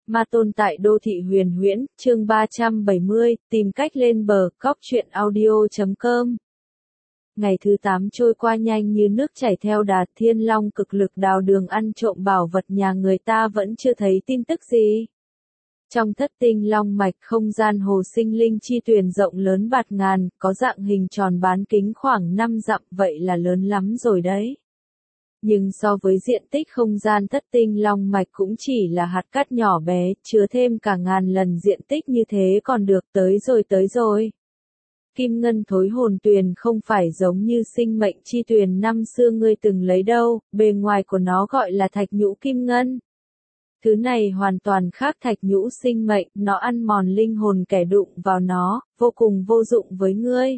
Ma tôn tại đô thị huyền huyễn, chương 370, tìm cách lên bờ, cóc truyện audio.com. Ngày thứ 8 trôi qua nhanh như nước chảy theo đà, Thiên Long cực lực đào đường ăn trộm bảo vật nhà người ta vẫn chưa thấy tin tức gì. Trong thất tinh long mạch không gian hồ sinh linh chi tuyền rộng lớn bạt ngàn, có dạng hình tròn bán kính khoảng 5 dặm, vậy là lớn lắm rồi đấy. Nhưng so với diện tích không gian thất tinh long mạch cũng chỉ là hạt cát nhỏ bé, chứa thêm cả ngàn lần diện tích như thế còn được, tới rồi. Kim ngân thối hồn tuyền không phải giống như sinh mệnh chi tuyền năm xưa ngươi từng lấy đâu, bề ngoài của nó gọi là thạch nhũ kim ngân. Thứ này hoàn toàn khác thạch nhũ sinh mệnh, nó ăn mòn linh hồn kẻ đụng vào nó, vô cùng vô dụng với ngươi.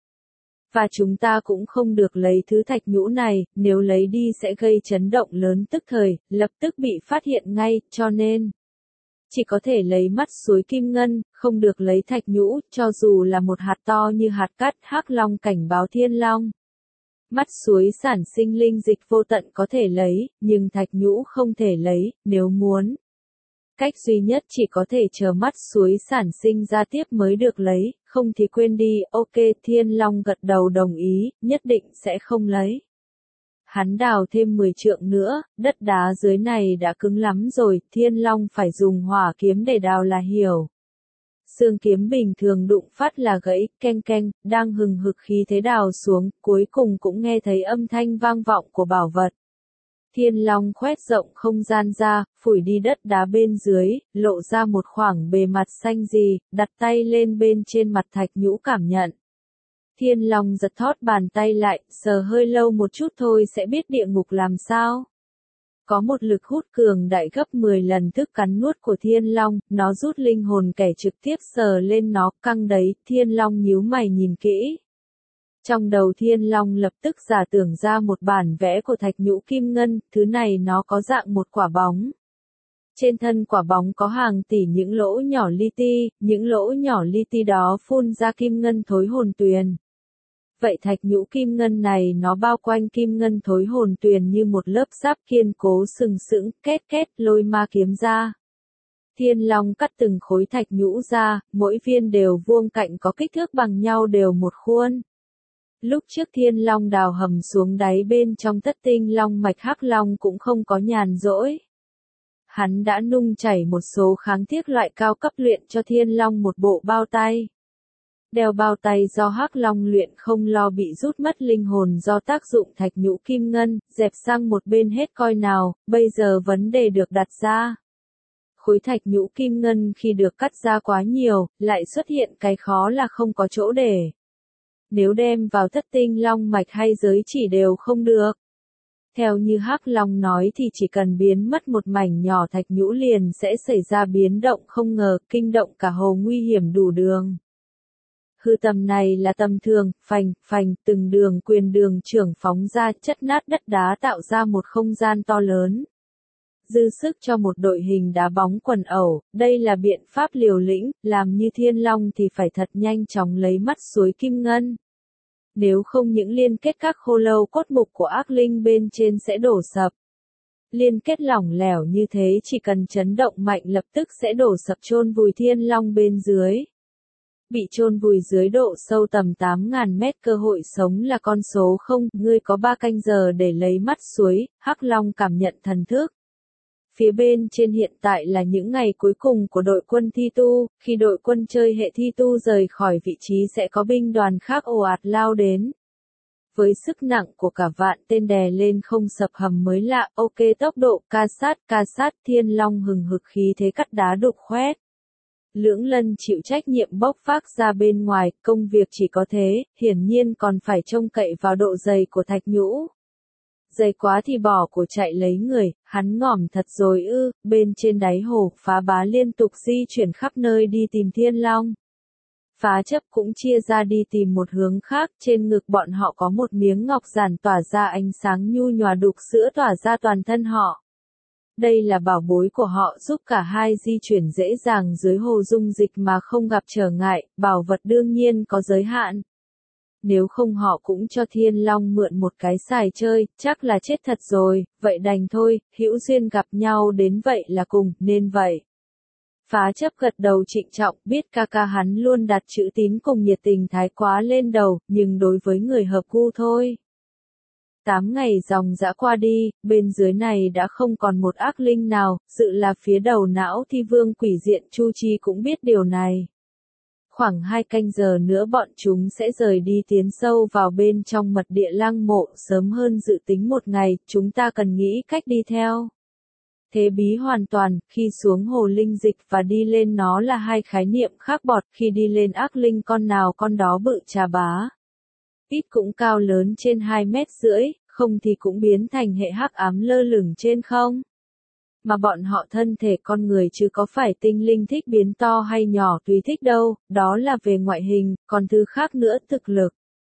Và chúng ta cũng không được lấy thứ thạch nhũ này, nếu lấy đi sẽ gây chấn động lớn tức thời, lập tức bị phát hiện ngay, cho nên chỉ có thể lấy mắt suối kim ngân, không được lấy thạch nhũ, cho dù là một hạt to như hạt cát. Hắc Long cảnh báo Thiên Long. Mắt suối sản sinh linh dịch vô tận có thể lấy, nhưng thạch nhũ không thể lấy, nếu muốn. Cách duy nhất chỉ có thể chờ mắt suối sản sinh ra tiếp mới được lấy, không thì quên đi. Ok, Thiên Long gật đầu đồng ý, nhất định sẽ không lấy. Hắn đào thêm 10 trượng nữa, đất đá dưới này đã cứng lắm rồi, Thiên Long phải dùng hỏa kiếm để đào là hiểu. Xương kiếm bình thường đụng phát là gãy, keng keng, đang hừng hực khí thế đào xuống, cuối cùng cũng nghe thấy âm thanh vang vọng của bảo vật. Thiên Long khoét rộng không gian ra, phủi đi đất đá bên dưới, lộ ra một khoảng bề mặt xanh gì, đặt tay lên bên trên mặt thạch nhũ cảm nhận. Thiên Long giật thót bàn tay lại, sờ hơi lâu một chút thôi sẽ biết địa ngục làm sao. Có một lực hút cường đại gấp 10 lần thức cắn nuốt của Thiên Long, nó rút linh hồn kẻ trực tiếp sờ lên nó, căng đấy. Thiên Long nhíu mày nhìn kỹ. Trong đầu Thiên Long lập tức giả tưởng ra một bản vẽ của thạch nhũ kim ngân, thứ này nó có dạng một quả bóng. Trên thân quả bóng có hàng tỷ những lỗ nhỏ li ti, những lỗ nhỏ li ti đó phun ra kim ngân thối hồn tuyền. Vậy thạch nhũ kim ngân này nó bao quanh kim ngân thối hồn tuyền như một lớp giáp kiên cố sừng sững, két két lôi ma kiếm ra. Thiên Long cắt từng khối thạch nhũ ra, mỗi viên đều vuông cạnh có kích thước bằng nhau đều một khuôn. Lúc trước Thiên Long đào hầm xuống đáy bên trong thất tinh long mạch, Hắc Long cũng không có nhàn rỗi. Hắn đã nung chảy một số kháng thiết loại cao cấp luyện cho Thiên Long một bộ bao tay. Đeo bao tay do Hắc Long luyện không lo bị rút mất linh hồn do tác dụng thạch nhũ kim ngân, dẹp sang một bên hết coi nào, bây giờ vấn đề được đặt ra. Khối thạch nhũ kim ngân khi được cắt ra quá nhiều, lại xuất hiện cái khó là không có chỗ để. Nếu đem vào thất tinh long mạch hay giới chỉ đều không được. Theo như Hắc Long nói thì chỉ cần biến mất một mảnh nhỏ thạch nhũ liền sẽ xảy ra biến động không ngờ, kinh động cả hồ nguy hiểm đủ đường. Hư tầm này là tầm thường, phành, phành, từng đường quyền đường trưởng phóng ra chất nát đất đá tạo ra một không gian to lớn. Dư sức cho một đội hình đá bóng quần ẩu, đây là biện pháp liều lĩnh, làm như Thiên Long thì phải thật nhanh chóng lấy mắt suối kim ngân. Nếu không những liên kết các khô lâu cốt mục của ác linh bên trên sẽ đổ sập. Liên kết lỏng lẻo như thế chỉ cần chấn động mạnh lập tức sẽ đổ sập chôn vùi Thiên Long bên dưới. Bị chôn vùi dưới độ sâu tầm 8.000 mét, cơ hội sống là con số 0, ngươi có 3 canh giờ để lấy mắt suối. Hắc Long cảm nhận thần thức. Phía bên trên hiện tại là những ngày cuối cùng của đội quân thi tu, khi đội quân chơi hệ thi tu rời khỏi vị trí sẽ có binh đoàn khác ồ ạt lao đến. Với sức nặng của cả vạn tên đè lên không sập hầm mới lạ, ok tốc độ, ca sát, Thiên Long hừng hực khí thế cắt đá đục khoét. Lưỡng Lân chịu trách nhiệm bốc phát ra bên ngoài, công việc chỉ có thế, hiển nhiên còn phải trông cậy vào độ dày của thạch nhũ. Dày quá thì bỏ của chạy lấy người, hắn ngỏm thật rồi ư. Bên trên đáy hồ, Phá Bá liên tục di chuyển khắp nơi đi tìm Thiên Long. Phá Chấp cũng chia ra đi tìm một hướng khác, trên ngực bọn họ có một miếng ngọc giản tỏa ra ánh sáng nhu nhòa, đục sữa tỏa ra toàn thân họ. Đây là bảo bối của họ, giúp cả hai di chuyển dễ dàng dưới hồ dung dịch mà không gặp trở ngại, bảo vật đương nhiên có giới hạn. Nếu không họ cũng cho Thiên Long mượn một cái xài chơi, chắc là chết thật rồi, vậy đành thôi, hữu duyên gặp nhau đến vậy là cùng, nên vậy. Phá chấp gật đầu trịnh trọng, biết ca ca hắn luôn đặt chữ tín cùng nhiệt tình thái quá lên đầu, nhưng đối với người hợp gu thôi. 8 ngày dòng dã qua đi, bên dưới này đã không còn một ác linh nào, dự là phía đầu não thi vương quỷ diện Chu Chi cũng biết điều này. Khoảng 2 canh giờ nữa bọn chúng sẽ rời đi tiến sâu vào bên trong mật địa lăng mộ, sớm hơn dự tính một ngày, chúng ta cần nghĩ cách đi theo. Thế bí hoàn toàn, khi xuống hồ linh dịch và đi lên nó là hai khái niệm khác bọt, khi đi lên ác linh con nào con đó bự chà bá. Ít cũng cao lớn trên 2,5 mét, không thì cũng biến thành hệ hắc ám lơ lửng trên không. Mà bọn họ thân thể con người chứ có phải tinh linh thích biến to hay nhỏ tùy thích đâu, đó là về ngoại hình, còn thứ khác nữa thực lực.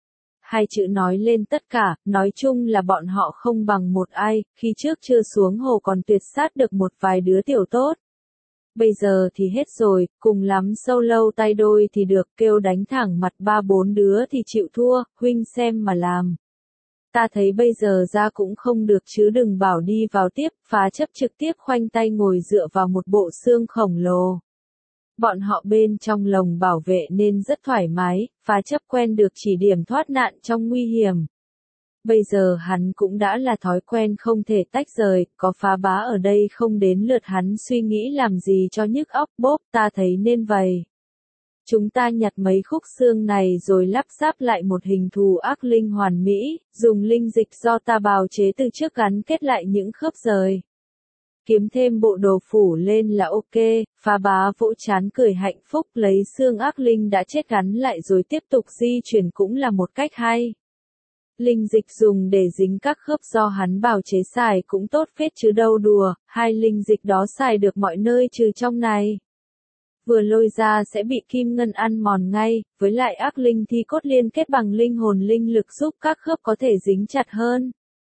Hai chữ nói lên tất cả, nói chung là bọn họ không bằng một ai, khi trước chưa xuống hồ còn tuyệt sát được một vài đứa tiểu tốt. Bây giờ thì hết rồi, cùng lắm solo tay đôi thì được, kêu đánh thẳng mặt 3-4 đứa thì chịu thua, huynh xem mà làm. Ta thấy bây giờ ra cũng không được chứ đừng bảo đi vào tiếp, Phá chấp trực tiếp khoanh tay ngồi dựa vào một bộ xương khổng lồ. Bọn họ bên trong lồng bảo vệ nên rất thoải mái, Phá chấp quen được chỉ điểm thoát nạn trong nguy hiểm. Bây giờ hắn cũng đã là thói quen không thể tách rời, có Phá bá ở đây không đến lượt hắn suy nghĩ làm gì cho nhức óc bốp, ta thấy nên vậy. Chúng ta nhặt mấy khúc xương này rồi lắp ráp lại một hình thù ác linh hoàn mỹ, dùng linh dịch do ta bào chế từ trước gắn kết lại những khớp rời. Kiếm thêm bộ đồ phủ lên là ok, Phá bá vỗ chán cười hạnh phúc lấy xương ác linh đã chết gắn lại rồi tiếp tục di chuyển cũng là một cách hay. Linh dịch dùng để dính các khớp do hắn bào chế xài cũng tốt phết chứ đâu đùa, hai linh dịch đó xài được mọi nơi trừ trong này. Vừa lôi ra sẽ bị kim ngân ăn mòn ngay, với lại ác linh thi cốt liên kết bằng linh hồn linh lực giúp các khớp có thể dính chặt hơn.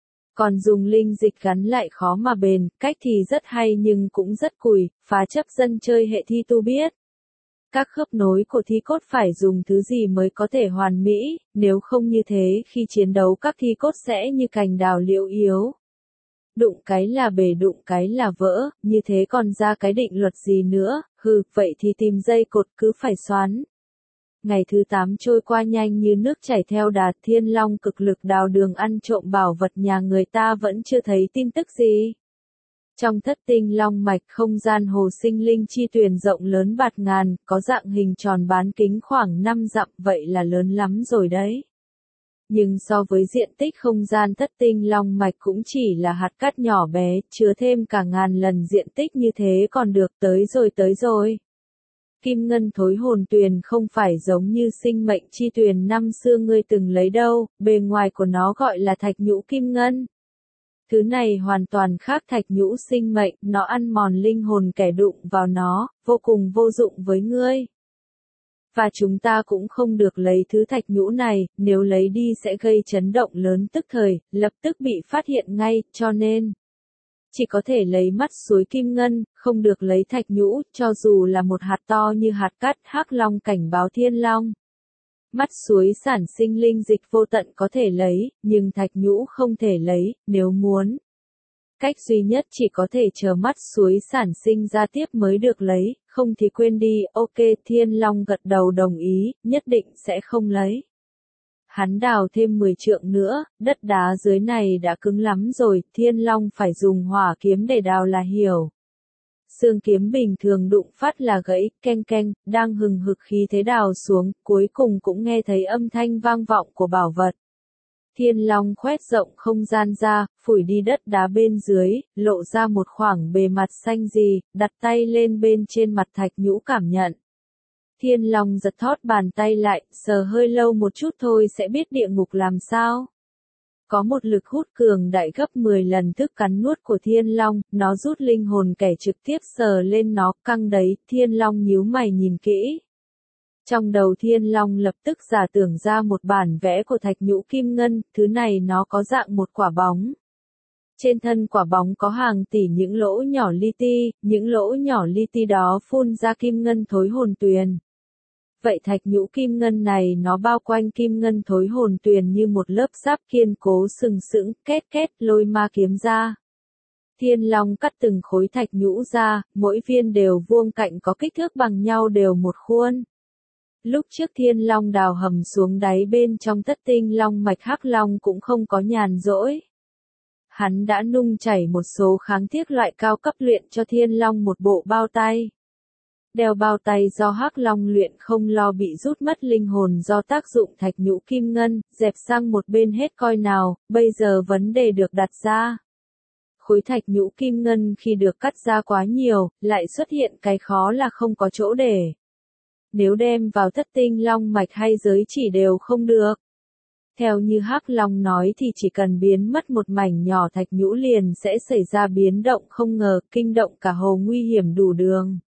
Còn dùng linh dịch gắn lại khó mà bền, cách thì rất hay nhưng cũng rất cùi, Phá chấp dân chơi hệ thi tu biết. Các khớp nối của thi cốt phải dùng thứ gì mới có thể hoàn mỹ, nếu không như thế khi chiến đấu các thi cốt sẽ như cành đào liễu yếu. Đụng cái là bể đụng cái là vỡ, như thế còn ra cái định luật gì nữa, vậy thì tìm dây cột cứ phải xoắn. Ngày thứ 8 trôi qua nhanh như nước chảy theo đà, Thiên Long cực lực đào đường ăn trộm bảo vật nhà người ta vẫn chưa thấy tin tức gì. Trong thất tinh long mạch không gian hồ sinh linh chi tuyền rộng lớn bạt ngàn, có dạng hình tròn bán kính khoảng 5 dặm, vậy là lớn lắm rồi đấy. Nhưng so với diện tích không gian thất tinh long mạch cũng chỉ là hạt cát nhỏ bé, chứa thêm cả ngàn lần diện tích như thế còn được, tới rồi. Kim ngân thối hồn tuyền không phải giống như sinh mệnh chi tuyền năm xưa ngươi từng lấy đâu, bề ngoài của nó gọi là thạch nhũ kim ngân. Thứ này hoàn toàn khác thạch nhũ sinh mệnh, nó ăn mòn linh hồn kẻ đụng vào nó, vô cùng vô dụng với ngươi. Và chúng ta cũng không được lấy thứ thạch nhũ này, nếu lấy đi sẽ gây chấn động lớn tức thời, lập tức bị phát hiện ngay, cho nên chỉ có thể lấy mắt suối kim ngân, không được lấy thạch nhũ, cho dù là một hạt to như hạt cát. Hắc Long cảnh báo Thiên Long. Mắt suối sản sinh linh dịch vô tận có thể lấy, nhưng thạch nhũ không thể lấy, nếu muốn. Cách duy nhất chỉ có thể chờ mắt suối sản sinh ra tiếp mới được lấy, không thì quên đi, ok. Thiên Long gật đầu đồng ý, nhất định sẽ không lấy. Hắn đào thêm 10 trượng nữa, đất đá dưới này đã cứng lắm rồi, Thiên Long phải dùng hỏa kiếm để đào là hiểu. Xương kiếm bình thường đụng phát là gãy, keng keng, đang hừng hực khí thế đào xuống, cuối cùng cũng nghe thấy âm thanh vang vọng của bảo vật. Thiên Long khoét rộng không gian ra, phủi đi đất đá bên dưới, lộ ra một khoảng bề mặt xanh gì, đặt tay lên bên trên mặt thạch nhũ cảm nhận. Thiên Long giật thót bàn tay lại, sờ hơi lâu một chút thôi sẽ biết địa ngục làm sao. Có một lực hút cường đại gấp 10 lần thức cắn nuốt của Thiên Long, nó rút linh hồn kẻ trực tiếp sờ lên nó, căng đấy, Thiên Long nhíu mày nhìn kỹ. Trong đầu Thiên Long lập tức giả tưởng ra một bản vẽ của thạch nhũ kim ngân, thứ này nó có dạng một quả bóng. Trên thân quả bóng có hàng tỷ những lỗ nhỏ li ti, những lỗ nhỏ li ti đó phun ra kim ngân thối hồn tuyền. Vậy thạch nhũ kim ngân này nó bao quanh kim ngân thối hồn tuyền như một lớp giáp kiên cố sừng sững, két két lôi ma kiếm ra. Thiên Long cắt từng khối thạch nhũ ra, mỗi viên đều vuông cạnh có kích thước bằng nhau đều một khuôn. Lúc trước Thiên Long đào hầm xuống đáy bên trong Thất Tinh Long mạch Hắc Long cũng không có nhàn rỗi. Hắn đã nung chảy một số kháng thiết loại cao cấp luyện cho Thiên Long một bộ bao tay. Đeo bao tay do Hắc Long luyện không lo bị rút mất linh hồn do tác dụng thạch nhũ kim ngân, dẹp sang một bên hết coi nào, bây giờ vấn đề được đặt ra. Khối thạch nhũ kim ngân khi được cắt ra quá nhiều, lại xuất hiện cái khó là không có chỗ để. Nếu đem vào Thất Tinh Long mạch hay giới chỉ đều không được. Theo như Hắc Long nói thì chỉ cần biến mất một mảnh nhỏ thạch nhũ liền sẽ xảy ra biến động không ngờ, kinh động cả hồ nguy hiểm đủ đường.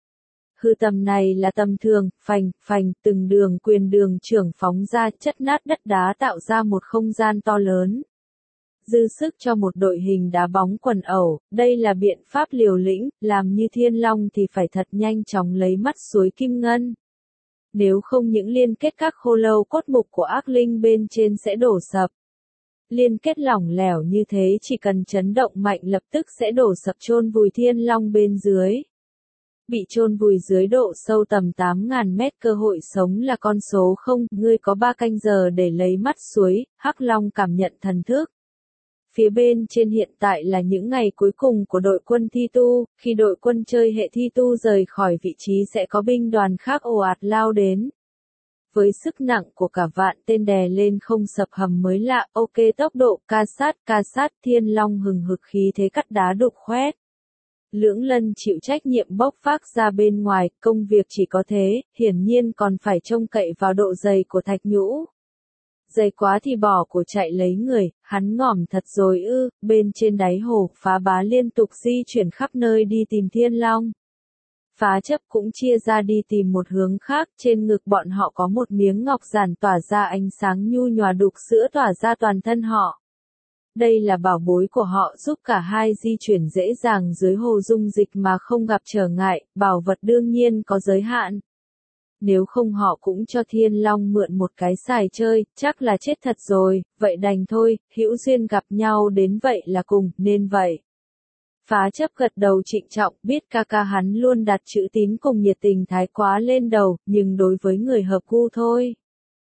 Hư tầm này là tầm thường, phành, phành, từng đường quyền đường trưởng phóng ra chất nát đất đá tạo ra một không gian to lớn. Dư sức cho một đội hình đá bóng quần ẩu, đây là biện pháp liều lĩnh, làm như Thiên Long thì phải thật nhanh chóng lấy mắt suối kim ngân. Nếu không những liên kết các khô lâu cốt mục của ác linh bên trên sẽ đổ sập. Liên kết lỏng lẻo như thế chỉ cần chấn động mạnh lập tức sẽ đổ sập chôn vùi Thiên Long bên dưới. Bị chôn vùi dưới độ sâu tầm 8.000 mét cơ hội sống là con số 0, ngươi có 3 canh giờ để lấy mắt suối, Hắc Long cảm nhận thần thức. Phía bên trên hiện tại là những ngày cuối cùng của đội quân thi tu, khi đội quân chơi hệ thi tu rời khỏi vị trí sẽ có binh đoàn khác ồ ạt lao đến. Với sức nặng của cả vạn tên đè lên không sập hầm mới lạ, ok tốc độ, ca sát, Thiên Long hừng hực khí thế cắt đá đục khoét. Lưỡng Lân chịu trách nhiệm bốc phát ra bên ngoài, công việc chỉ có thế, hiển nhiên còn phải trông cậy vào độ dày của thạch nhũ. Dày quá thì bỏ của chạy lấy người, hắn ngỏm thật rồi ư, bên trên đáy hồ, Phá Bá liên tục di chuyển khắp nơi đi tìm Thiên Long. Phá Chấp cũng chia ra đi tìm một hướng khác, trên ngực bọn họ có một miếng ngọc giản tỏa ra ánh sáng nhu nhòa đục sữa tỏa ra toàn thân họ. Đây là bảo bối của họ giúp cả hai di chuyển dễ dàng dưới hồ dung dịch mà không gặp trở ngại, bảo vật đương nhiên có giới hạn. Nếu không họ cũng cho Thiên Long mượn một cái xài chơi, chắc là chết thật rồi, vậy đành thôi, hữu duyên gặp nhau đến vậy là cùng, nên vậy. Phá Chấp gật đầu trịnh trọng, biết ca ca hắn luôn đặt chữ tín cùng nhiệt tình thái quá lên đầu, nhưng đối với người hợp gu thôi.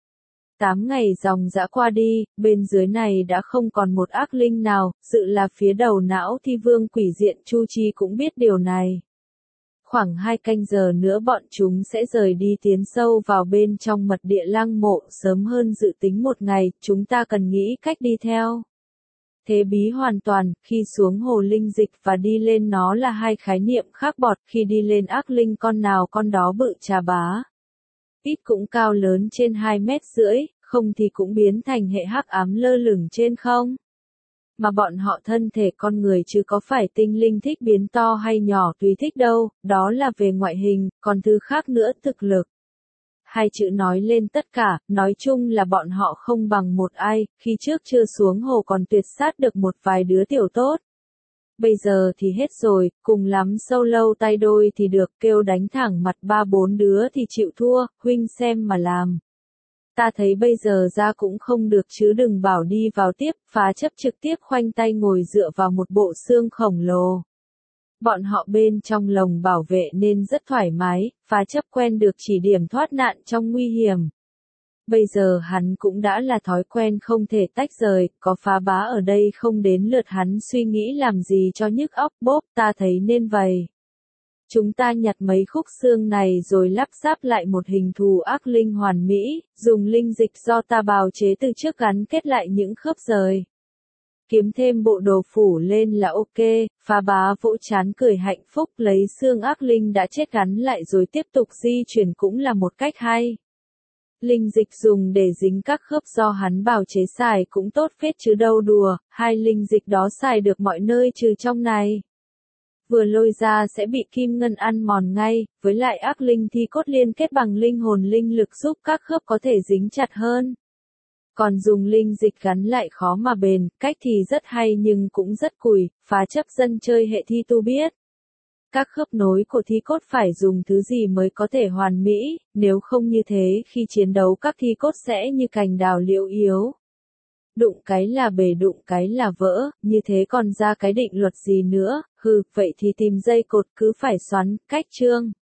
8 ngày dòng dã qua đi, bên dưới này đã không còn một ác linh nào, dự là phía đầu não thi vương quỷ diện Chu Chi cũng biết điều này. Khoảng 2 canh giờ nữa bọn chúng sẽ rời đi tiến sâu vào bên trong mật địa lăng mộ, sớm hơn dự tính một ngày, chúng ta cần nghĩ cách đi theo. Thế bí hoàn toàn, khi xuống hồ linh dịch và đi lên nó là hai khái niệm khác bọt, khi đi lên ác linh con nào con đó bự chà bá. Ít cũng cao lớn trên 2,5 mét, không thì cũng biến thành hệ hắc ám lơ lửng trên không. Mà bọn họ thân thể con người chứ có phải tinh linh thích biến to hay nhỏ tùy thích đâu, đó là về ngoại hình, còn thứ khác nữa thực lực. Hai chữ nói lên tất cả, nói chung là bọn họ không bằng một ai, khi trước chưa xuống hồ còn tuyệt sát được một vài đứa tiểu tốt. Bây giờ thì hết rồi, cùng lắm solo tay đôi thì được, kêu đánh thẳng mặt 3-4 đứa thì chịu thua, huynh xem mà làm. Ta thấy bây giờ ra cũng không được chứ đừng bảo đi vào tiếp, Phá Chấp trực tiếp khoanh tay ngồi dựa vào một bộ xương khổng lồ. Bọn họ bên trong lồng bảo vệ nên rất thoải mái, Phá Chấp quen được chỉ điểm thoát nạn trong nguy hiểm. Bây giờ hắn cũng đã là thói quen không thể tách rời, có Phá Bá ở đây không đến lượt hắn suy nghĩ làm gì cho nhức óc bốp, ta thấy nên vậy. Chúng ta nhặt mấy khúc xương này rồi lắp ráp lại một hình thù ác linh hoàn mỹ, dùng linh dịch do ta bào chế từ trước gắn kết lại những khớp rời. Kiếm thêm bộ đồ phủ lên là ok, Phá Bá vỗ trán cười hạnh phúc lấy xương ác linh đã chết gắn lại rồi tiếp tục di chuyển cũng là một cách hay. Linh dịch dùng để dính các khớp do hắn bào chế xài cũng tốt phết chứ đâu đùa, hai linh dịch đó xài được mọi nơi trừ trong này. Vừa lôi ra sẽ bị kim ngân ăn mòn ngay, với lại ác linh thi cốt liên kết bằng linh hồn linh lực giúp các khớp có thể dính chặt hơn. Còn dùng linh dịch gắn lại khó mà bền, cách thì rất hay nhưng cũng rất cùi, Phá Chấp dân chơi hệ thi tu biết. Các khớp nối của thi cốt phải dùng thứ gì mới có thể hoàn mỹ, nếu không như thế khi chiến đấu các thi cốt sẽ như cành đào liễu yếu. Đụng cái là bể đụng cái là vỡ, như thế còn ra cái định luật gì nữa, vậy thì tìm dây cột cứ phải xoắn, cách chương.